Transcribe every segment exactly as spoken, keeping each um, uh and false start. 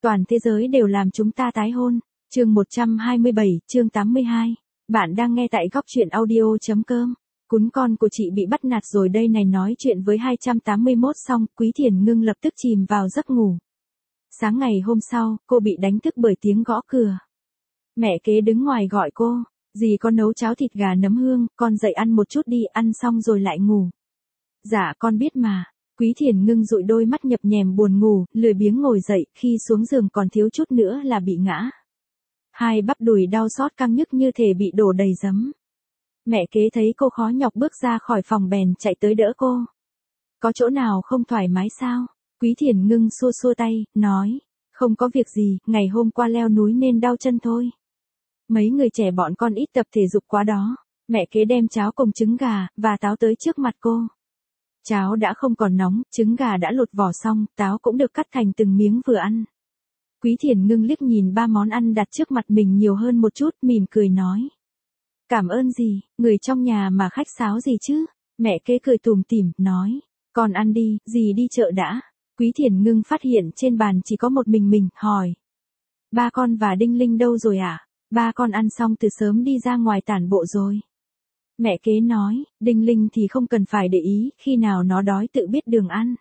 Toàn thế giới đều làm chúng ta tái hôn. Chương một trăm hai mươi bảy, chương tám mươi hai. Bạn đang nghe tại góc truyện audio.com. Cún con của chị bị bắt nạt rồi đây này. Nói chuyện với hai trăm tám mươi mốt xong, Quý Thiền Ngưng lập tức chìm vào giấc ngủ. Sáng ngày hôm sau, cô bị đánh thức bởi tiếng gõ cửa. Mẹ kế đứng ngoài gọi cô. Dì có nấu cháo thịt gà nấm hương, con dậy ăn một chút đi, ăn xong rồi lại ngủ. Dạ con biết mà. Quý Thiền Ngưng dụi đôi mắt nhập nhèm buồn ngủ, lười biếng ngồi dậy, khi xuống giường còn thiếu chút nữa là bị ngã. Hai bắp đùi đau xót căng nhức như thể bị đổ đầy giấm. Mẹ kế thấy cô khó nhọc bước ra khỏi phòng bèn chạy tới đỡ cô. Có chỗ nào không thoải mái sao? Quý Thiền Ngưng xua xua tay, nói, không có việc gì, ngày hôm qua leo núi nên đau chân thôi. Mấy người trẻ bọn con ít tập thể dục quá đó. Mẹ kế đem cháo cùng trứng gà và táo tới trước mặt cô. Cháo đã không còn nóng, trứng gà đã lột vỏ xong, táo cũng được cắt thành từng miếng vừa ăn. Quý Thiền Ngưng liếc nhìn ba món ăn đặt trước mặt mình nhiều hơn một chút, mỉm cười nói. Cảm ơn dì, người trong nhà mà khách sáo gì chứ? Mẹ kế cười tủm tỉm, nói. Con ăn đi, dì đi chợ đã. Quý Thiền Ngưng phát hiện trên bàn chỉ có một mình mình, hỏi. Ba con và Đinh Linh đâu rồi ạ? À? Ba con ăn xong từ sớm đi ra ngoài tản bộ rồi. Mẹ kế nói, Đinh Linh thì không cần phải để ý, khi nào nó đói tự biết đường ăn.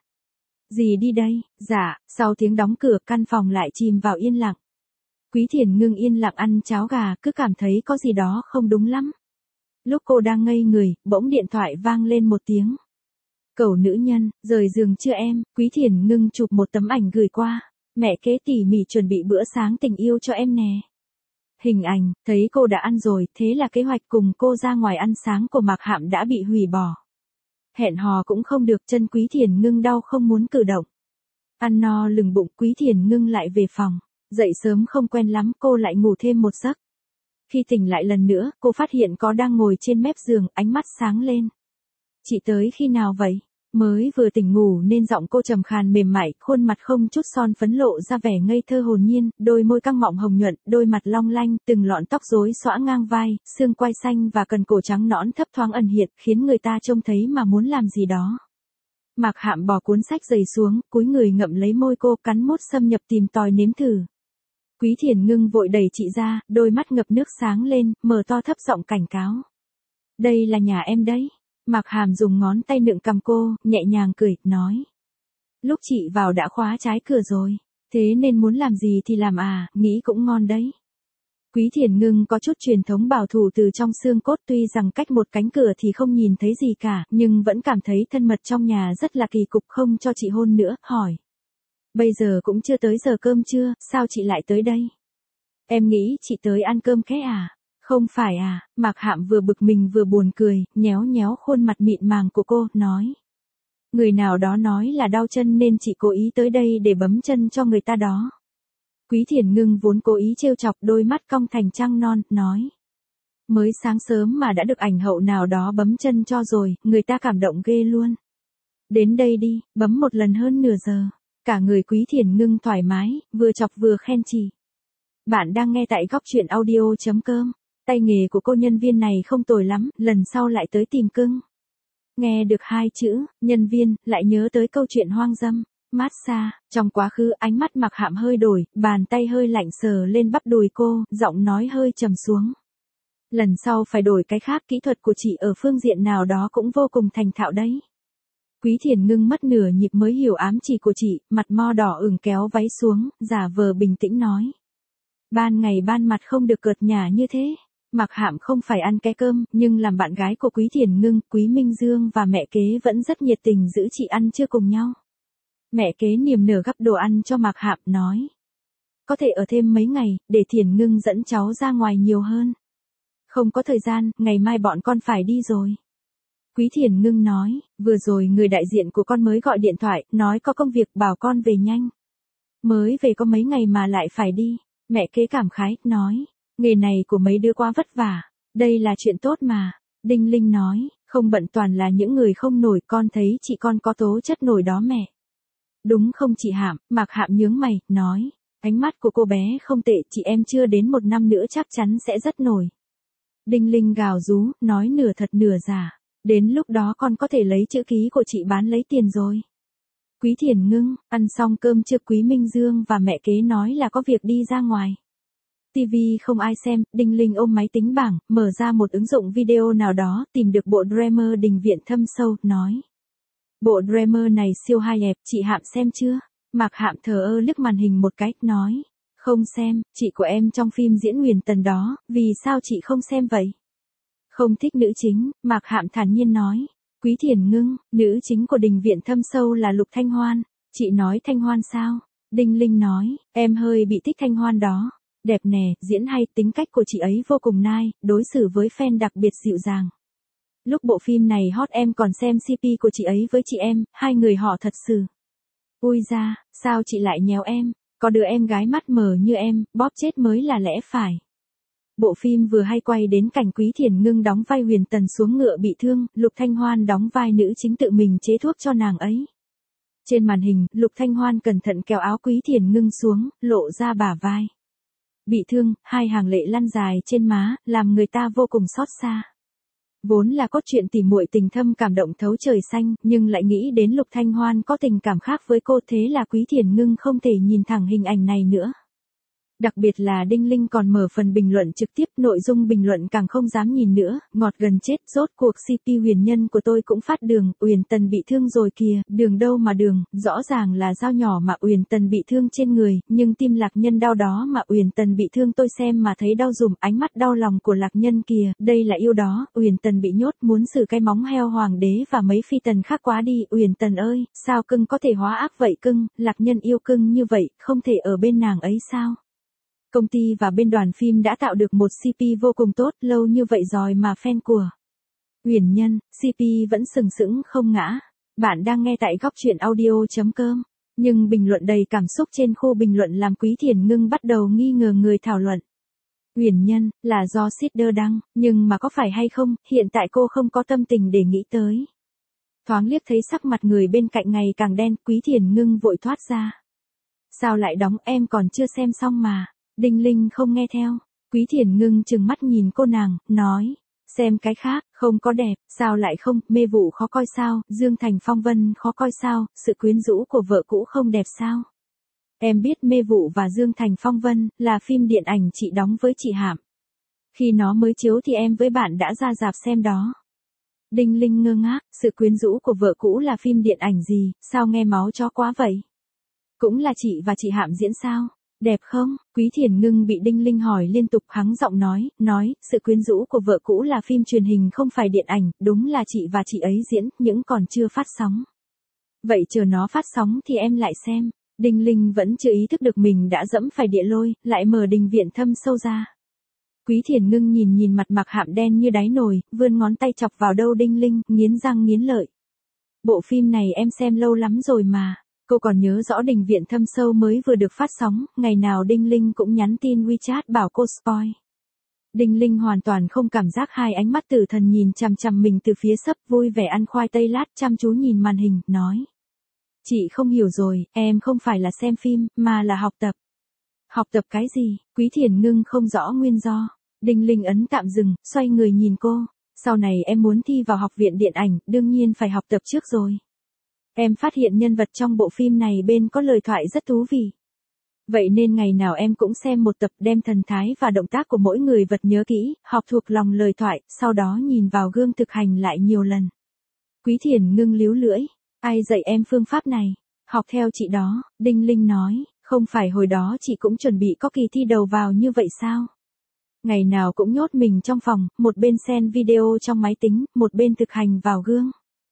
Dì đi đây, dạ, sau tiếng đóng cửa căn phòng lại chìm vào yên lặng. Quý Thiền Ngưng yên lặng ăn cháo gà, cứ cảm thấy có gì đó không đúng lắm. Lúc cô đang ngây người, bỗng điện thoại vang lên một tiếng. Cẩu nữ nhân, rời giường chưa em? Quý Thiền Ngưng chụp một tấm ảnh gửi qua. Mẹ kế tỉ mỉ chuẩn bị bữa sáng tình yêu cho em nè. Hình ảnh, thấy cô đã ăn rồi, thế là kế hoạch cùng cô ra ngoài ăn sáng của Mạc Hạm đã bị hủy bỏ. Hẹn hò cũng không được, chân Quý Thiền Ngưng đau không muốn cử động. Ăn no lừng bụng, Quý Thiền Ngưng lại về phòng. Dậy sớm không quen lắm, cô lại ngủ thêm một giấc. Khi tỉnh lại lần nữa, cô phát hiện có đang ngồi trên mép giường, ánh mắt sáng lên. Chị tới khi nào vậy? Mới vừa tỉnh ngủ nên giọng cô trầm khàn mềm mại, khuôn mặt không chút son phấn lộ ra vẻ ngây thơ hồn nhiên, đôi môi căng mọng hồng nhuận, đôi mặt long lanh, từng lọn tóc rối xõa ngang vai, xương quai xanh và cần cổ trắng nõn thấp thoáng ẩn hiện, khiến người ta trông thấy mà muốn làm gì đó. Mạc Hạm bỏ cuốn sách dày xuống, cúi người ngậm lấy môi cô, cắn mốt xâm nhập tìm tòi nếm thử. Quý Thiền Ngưng vội đẩy chị ra, đôi mắt ngập nước sáng lên, mở to thấp giọng cảnh cáo. Đây là nhà em đấy. Mạc Hàm dùng ngón tay nựng cằm cô, nhẹ nhàng cười, nói. Lúc chị vào đã khóa trái cửa rồi, thế nên muốn làm gì thì làm à, nghĩ cũng ngon đấy. Quý Thiền Ngưng có chút truyền thống bảo thủ từ trong xương cốt, tuy rằng cách một cánh cửa thì không nhìn thấy gì cả, nhưng vẫn cảm thấy thân mật trong nhà rất là kỳ cục, không cho chị hôn nữa, hỏi. Bây giờ cũng chưa tới giờ cơm trưa, sao chị lại tới đây? Em nghĩ chị tới ăn cơm khẽ à? Không phải à? Mạc Hạm vừa bực mình vừa buồn cười, nhéo nhéo khuôn mặt mịn màng của cô, nói. Người nào đó nói là đau chân nên chị cố ý tới đây để bấm chân cho người ta đó. Quý Thiền Ngưng vốn cố ý trêu chọc, đôi mắt cong thành trăng non, nói. Mới sáng sớm mà đã được ảnh hậu nào đó bấm chân cho rồi, người ta cảm động ghê luôn. Đến đây đi, bấm một lần hơn nửa giờ. Cả người Quý Thiền Ngưng thoải mái, vừa chọc vừa khen chị. Bạn đang nghe tại góc truyện audio.com. Tay nghề của cô nhân viên này không tồi lắm, lần sau lại tới tìm cưng. Nghe được hai chữ, nhân viên, lại nhớ tới câu chuyện hoang dâm. Massage, trong quá khứ ánh mắt Mạc Hạm hơi đổi, bàn tay hơi lạnh sờ lên bắp đùi cô, giọng nói hơi trầm xuống. Lần sau phải đổi cái khác, kỹ thuật của chị ở phương diện nào đó cũng vô cùng thành thạo đấy. Quý Thiền Ngưng mất nửa nhịp mới hiểu ám chỉ của chị, mặt mo đỏ ửng kéo váy xuống, giả vờ bình tĩnh nói. Ban ngày ban mặt không được cợt nhả như thế. Mạc Hạm không phải ăn cái cơm, nhưng làm bạn gái của Quý Thiền Ngưng, Quý Minh Dương và mẹ kế vẫn rất nhiệt tình giữ chị ăn trưa cùng nhau. Mẹ kế niềm nở gắp đồ ăn cho Mạc Hạm, nói. Có thể ở thêm mấy ngày, để Thiền Ngưng dẫn cháu ra ngoài nhiều hơn. Không có thời gian, ngày mai bọn con phải đi rồi. Quý Thiền Ngưng nói, vừa rồi người đại diện của con mới gọi điện thoại, nói có công việc bảo con về nhanh. Mới về có mấy ngày mà lại phải đi. Mẹ kế cảm khái, nói. Nghề này của mấy đứa quá vất vả. Đây là chuyện tốt mà. Đinh Linh nói, không bận toàn là những người không nổi, con thấy chị con có tố chất nổi đó mẹ. Đúng không chị Hạm? Mạc Hạm nhướng mày, nói. Ánh mắt của cô bé không tệ, chị em chưa đến một năm nữa chắc chắn sẽ rất nổi. Đinh Linh gào rú, nói nửa thật nửa giả. Đến lúc đó con có thể lấy chữ ký của chị bán lấy tiền rồi. Quý Thiền Ngưng, ăn xong cơm chưa? Quý Minh Dương và mẹ kế nói là có việc đi ra ngoài. ti vi không ai xem, Đinh Linh ôm máy tính bảng, mở ra một ứng dụng video nào đó, tìm được bộ Dreamer Đình Viện Thâm Sâu, nói. Bộ Dreamer này siêu hay đẹp, chị Hạm xem chưa? Mạc Hạm thờ ơ liếc màn hình một cái, nói. Không xem, chị của em trong phim diễn Huyền Tần đó, vì sao chị không xem vậy? Không thích nữ chính, Mạc Hạm thản nhiên nói. Quý Thiền Ngưng, nữ chính của Đình Viện Thâm Sâu là Lục Thanh Hoan. Chị nói Thanh Hoan sao? Đinh Linh nói, em hơi bị thích Thanh Hoan đó. Đẹp nè, diễn hay, tính cách của chị ấy vô cùng nice, đối xử với fan đặc biệt dịu dàng. Lúc bộ phim này hot em còn xem xê pê của chị ấy với chị em, hai người họ thật sự. Ui da, sao chị lại nhéo em? Có đứa em gái mắt mờ như em, bóp chết mới là lẽ phải. Bộ phim vừa hay quay đến cảnh Quý Thiền Ngưng đóng vai Huyền Tần xuống ngựa bị thương, Lục Thanh Hoan đóng vai nữ chính tự mình chế thuốc cho nàng ấy. Trên màn hình, Lục Thanh Hoan cẩn thận kéo áo Quý Thiền Ngưng xuống, lộ ra bả vai. Bị thương, hai hàng lệ lăn dài trên má, làm người ta vô cùng xót xa. Vốn là cốt truyện tỉ muội tình thâm cảm động thấu trời xanh, nhưng lại nghĩ đến Lục Thanh Hoan có tình cảm khác với cô, thế là Quý Thiền Ngưng không thể nhìn thẳng hình ảnh này nữa. Đặc biệt là Đinh Linh còn mở phần bình luận trực tiếp, nội dung bình luận càng không dám nhìn nữa, ngọt gần chết, rốt cuộc xê pê huyền nhân của tôi cũng phát đường, Uyển Tần bị thương rồi kìa, đường đâu mà đường, rõ ràng là dao nhỏ mà Uyển Tần bị thương trên người, nhưng tim Lạc Nhân đau đó mà Uyển Tần bị thương tôi xem mà thấy đau dùm, ánh mắt đau lòng của Lạc Nhân kìa, đây là yêu đó, Uyển Tần bị nhốt muốn xử cái móng heo hoàng đế và mấy phi tần khác quá đi, Uyển Tần ơi, sao cưng có thể hóa ác vậy cưng, Lạc Nhân yêu cưng như vậy, không thể ở bên nàng ấy sao? Công ty và bên đoàn phim đã tạo được một xê pê vô cùng tốt, lâu như vậy rồi mà fan của Uyển Nhân, xê pê vẫn sừng sững không ngã. Bạn đang nghe tại góc truyện audio chấm com. Nhưng bình luận đầy cảm xúc trên khu bình luận làm Quý Thiền Ngưng bắt đầu nghi ngờ người thảo luận. Uyển Nhân, là do seeder đăng, nhưng mà có phải hay không, hiện tại cô không có tâm tình để nghĩ tới. Thoáng liếc thấy sắc mặt người bên cạnh ngày càng đen, Quý Thiền Ngưng vội thoát ra. Sao lại đóng, em còn chưa xem xong mà. Đinh Linh không nghe theo. Quý Thiền Ngưng trừng mắt nhìn cô nàng, nói. Xem cái khác, không có đẹp, sao lại không, mê vụ khó coi sao, Dương Thành Phong Vân khó coi sao, sự quyến rũ của vợ cũ không đẹp sao. Em biết Mê Vụ và Dương Thành Phong Vân là phim điện ảnh chị đóng với chị Hạm. Khi nó mới chiếu thì em với bạn đã ra rạp xem đó. Đinh Linh ngơ ngác, sự quyến rũ của vợ cũ là phim điện ảnh gì, sao nghe máu chó quá vậy? Cũng là chị và chị Hạm diễn sao? Đẹp không? Quý Thiền Ngưng bị Đinh Linh hỏi liên tục, hắng giọng nói, nói, sự quyến rũ của vợ cũ là phim truyền hình không phải điện ảnh, đúng là chị và chị ấy diễn, những còn chưa phát sóng. Vậy chờ nó phát sóng thì em lại xem. Đinh Linh vẫn chưa ý thức được mình đã dẫm phải địa lôi, lại mở Đình Viện Thâm Sâu ra. Quý Thiền Ngưng nhìn nhìn mặt Mạc Hạm đen như đáy nồi, vươn ngón tay chọc vào đâu Đinh Linh, nghiến răng nghiến lợi. Bộ phim này em xem lâu lắm rồi mà. Cô còn nhớ rõ Đình Viện Thâm Sâu mới vừa được phát sóng, ngày nào Đinh Linh cũng nhắn tin WeChat bảo cô spoil. Đinh Linh hoàn toàn không cảm giác, hai ánh mắt tử thần nhìn chằm chằm mình từ phía sấp, vui vẻ ăn khoai tây lát, chăm chú nhìn màn hình, nói. Chị không hiểu rồi, em không phải là xem phim, mà là học tập. Học tập cái gì? Quý Thiền Ngưng không rõ nguyên do. Đinh Linh ấn tạm dừng, xoay người nhìn cô. Sau này em muốn thi vào học viện điện ảnh, đương nhiên phải học tập trước rồi. Em phát hiện nhân vật trong bộ phim này bên có lời thoại rất thú vị. Vậy nên ngày nào em cũng xem một tập, đem thần thái và động tác của mỗi người vật nhớ kỹ, học thuộc lòng lời thoại, sau đó nhìn vào gương thực hành lại nhiều lần. Quý Thiền Ngưng líu lưỡi. Ai dạy em phương pháp này? Học theo chị đó, Đinh Linh nói, không phải hồi đó chị cũng chuẩn bị có kỳ thi đầu vào như vậy sao? Ngày nào cũng nhốt mình trong phòng, một bên xem video trong máy tính, một bên thực hành vào gương.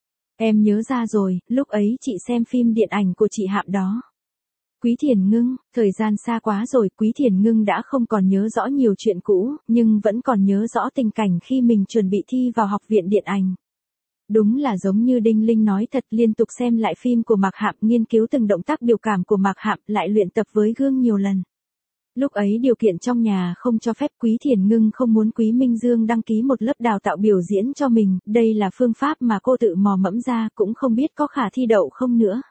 Em nhớ ra rồi, lúc ấy chị xem phim điện ảnh của chị Hạm đó. Quý Thiền Ngưng, thời gian xa quá rồi, Quý Thiền Ngưng đã không còn nhớ rõ nhiều chuyện cũ, nhưng vẫn còn nhớ rõ tình cảnh khi mình chuẩn bị thi vào học viện điện ảnh. Đúng là giống như Đinh Linh nói thật, liên tục xem lại phim của Mạc Hạm, nghiên cứu từng động tác biểu cảm của Mạc Hạm, lại luyện tập với gương nhiều lần. Lúc ấy điều kiện trong nhà không cho phép, Quý Thiền Ngưng không muốn Quý Minh Dương đăng ký một lớp đào tạo biểu diễn cho mình, đây là phương pháp mà cô tự mò mẫm ra, cũng không biết có khả thi đậu không nữa.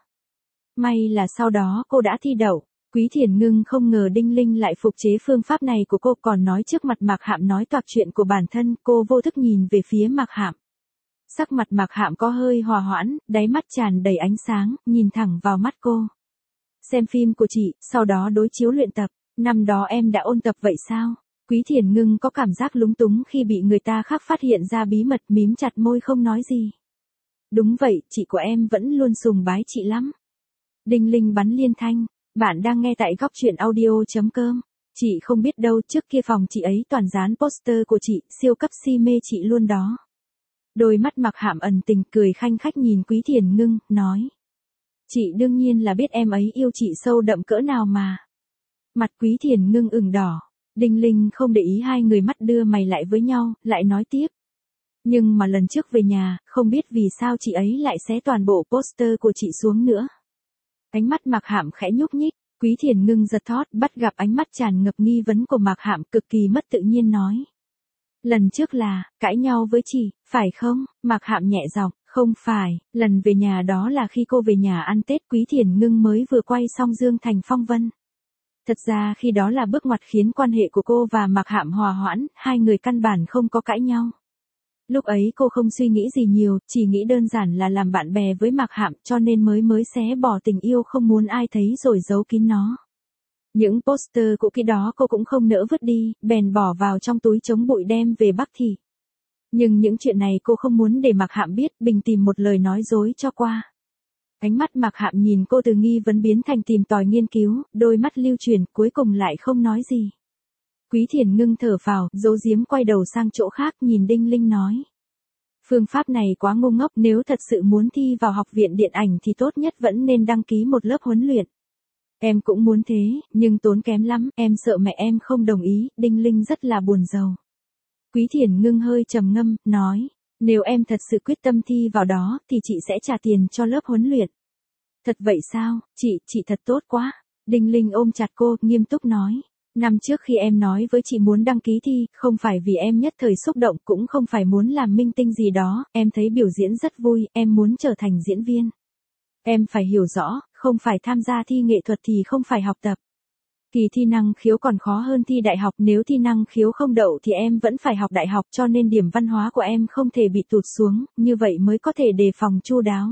May là sau đó cô đã thi đậu. Quý Thiền Ngưng không ngờ Đinh Linh lại phục chế phương pháp này của cô, còn nói trước mặt Mạc Hạm nói toạc chuyện của bản thân, cô vô thức nhìn về phía Mạc Hạm. Sắc mặt Mạc Hạm có hơi hòa hoãn, đáy mắt tràn đầy ánh sáng, nhìn thẳng vào mắt cô. Xem phim của chị, sau đó đối chiếu luyện tập. Năm đó em đã ôn tập vậy sao? Quý Thiền Ngưng có cảm giác lúng túng khi bị người ta khác phát hiện ra bí mật, mím chặt môi không nói gì. Đúng vậy, chị của em vẫn luôn sùng bái chị lắm. Đinh Linh bắn liên thanh. Bạn đang nghe tại góc truyện audio.com. Chị không biết đâu, trước kia phòng chị ấy toàn dán poster của chị, siêu cấp si mê chị luôn đó. Đôi mắt Mạc Hạm ẩn tình cười khanh khách nhìn Quý Thiền Ngưng, nói. Chị đương nhiên là biết em ấy yêu chị sâu đậm cỡ nào mà. Mặt Quý Thiền Ngưng ửng đỏ. Đinh Linh không để ý hai người mắt đưa mày lại với nhau, lại nói tiếp. Nhưng mà lần trước về nhà, không biết vì sao chị ấy lại xé toàn bộ poster của chị xuống nữa. Ánh mắt Mạc Hạm khẽ nhúc nhích, Quý Thiền Ngưng giật thót, bắt gặp ánh mắt tràn ngập nghi vấn của Mạc Hạm, cực kỳ mất tự nhiên nói. Lần trước là, cãi nhau với chị, phải không? Mạc Hạm nhẹ giọng, không phải, lần về nhà đó là khi cô về nhà ăn Tết, Quý Thiền Ngưng mới vừa quay xong Dương Thành Phong Vân. Thật ra khi đó là bước ngoặt khiến quan hệ của cô và Mạc Hạm hòa hoãn, hai người căn bản không có cãi nhau. Lúc ấy cô không suy nghĩ gì nhiều, chỉ nghĩ đơn giản là làm bạn bè với Mạc Hạm cho nên mới mới xé bỏ tình yêu không muốn ai thấy rồi giấu kín nó. Những poster cũ kỹ đó cô cũng không nỡ vứt đi, bèn bỏ vào trong túi chống bụi đem về Bắc Thị. Nhưng những chuyện này cô không muốn để Mạc Hạm biết, bình tìm một lời nói dối cho qua. Ánh mắt Mạc Hạm nhìn cô từ nghi vấn biến thành tìm tòi nghiên cứu, đôi mắt lưu chuyển, cuối cùng lại không nói gì. Quý Thiền Ngưng thở phào, giấu giếm quay đầu sang chỗ khác nhìn Đinh Linh nói. Phương pháp này quá ngu ngốc, nếu thật sự muốn thi vào học viện điện ảnh thì tốt nhất vẫn nên đăng ký một lớp huấn luyện. Em cũng muốn thế, nhưng tốn kém lắm, em sợ mẹ em không đồng ý, Đinh Linh rất là buồn rầu. Quý Thiền Ngưng hơi trầm ngâm, nói, nếu em thật sự quyết tâm thi vào đó, thì chị sẽ trả tiền cho lớp huấn luyện. Thật vậy sao, chị, chị thật tốt quá. Đinh Linh ôm chặt cô, nghiêm túc nói. Năm trước khi em nói với chị muốn đăng ký thi, không phải vì em nhất thời xúc động, cũng không phải muốn làm minh tinh gì đó, em thấy biểu diễn rất vui, em muốn trở thành diễn viên. Em phải hiểu rõ, không phải tham gia thi nghệ thuật thì không phải học tập. Kỳ thi năng khiếu còn khó hơn thi đại học, nếu thi năng khiếu không đậu thì em vẫn phải học đại học, cho nên điểm văn hóa của em không thể bị tụt xuống, như vậy mới có thể đề phòng chu đáo.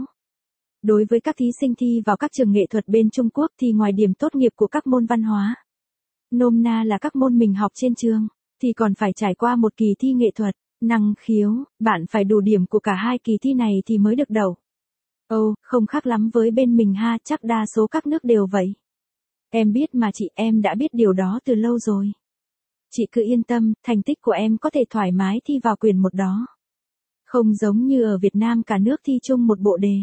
Đối với các thí sinh thi vào các trường nghệ thuật bên Trung Quốc thì ngoài điểm tốt nghiệp của các môn văn hóa, nôm na là các môn mình học trên trường, thì còn phải trải qua một kỳ thi nghệ thuật, năng khiếu, bạn phải đủ điểm của cả hai kỳ thi này thì mới được đậu. Ồ, không khác lắm với bên mình ha, chắc đa số các nước đều vậy. Em biết mà chị, em đã biết điều đó từ lâu rồi. Chị cứ yên tâm, thành tích của em có thể thoải mái thi vào quyền một đó. Không giống như ở Việt Nam cả nước thi chung một bộ đề.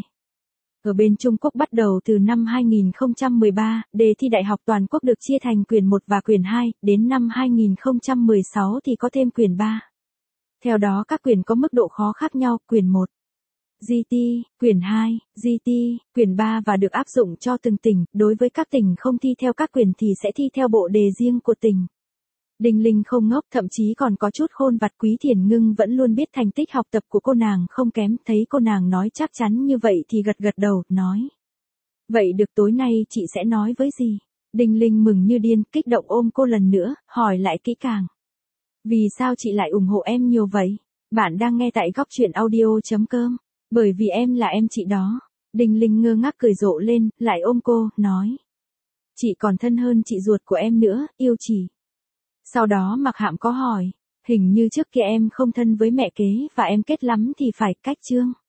Ở bên Trung Quốc bắt đầu từ năm hai nghìn không trăm mười ba, đề thi đại học toàn quốc được chia thành quyền một và quyền hai, đến năm hai nghìn không trăm mười sáu thì có thêm quyền ba. Theo đó các quyền có mức độ khó khác nhau, quyền một, giê tê, quyền hai, giê tê, quyền ba và được áp dụng cho từng tỉnh, đối với các tỉnh không thi theo các quyền thì sẽ thi theo bộ đề riêng của tỉnh. Đinh Linh không ngốc, thậm chí còn có chút khôn vặt. Quý Thiền Ngưng vẫn luôn biết thành tích học tập của cô nàng không kém, thấy cô nàng nói chắc chắn như vậy thì gật gật đầu, nói. Vậy được, tối nay chị sẽ nói với gì? Đinh Linh mừng như điên, kích động ôm cô lần nữa, hỏi lại kỹ càng. Vì sao chị lại ủng hộ em nhiều vậy? Bạn đang nghe tại góc truyện audio.com. Bởi vì em là em chị đó. Đinh Linh ngơ ngác cười rộ lên, lại ôm cô, nói. Chị còn thân hơn chị ruột của em nữa, yêu chị. Sau đó Mạc Hạm có hỏi, hình như trước kia em không thân với mẹ kế và em kết lắm thì phải cách chương.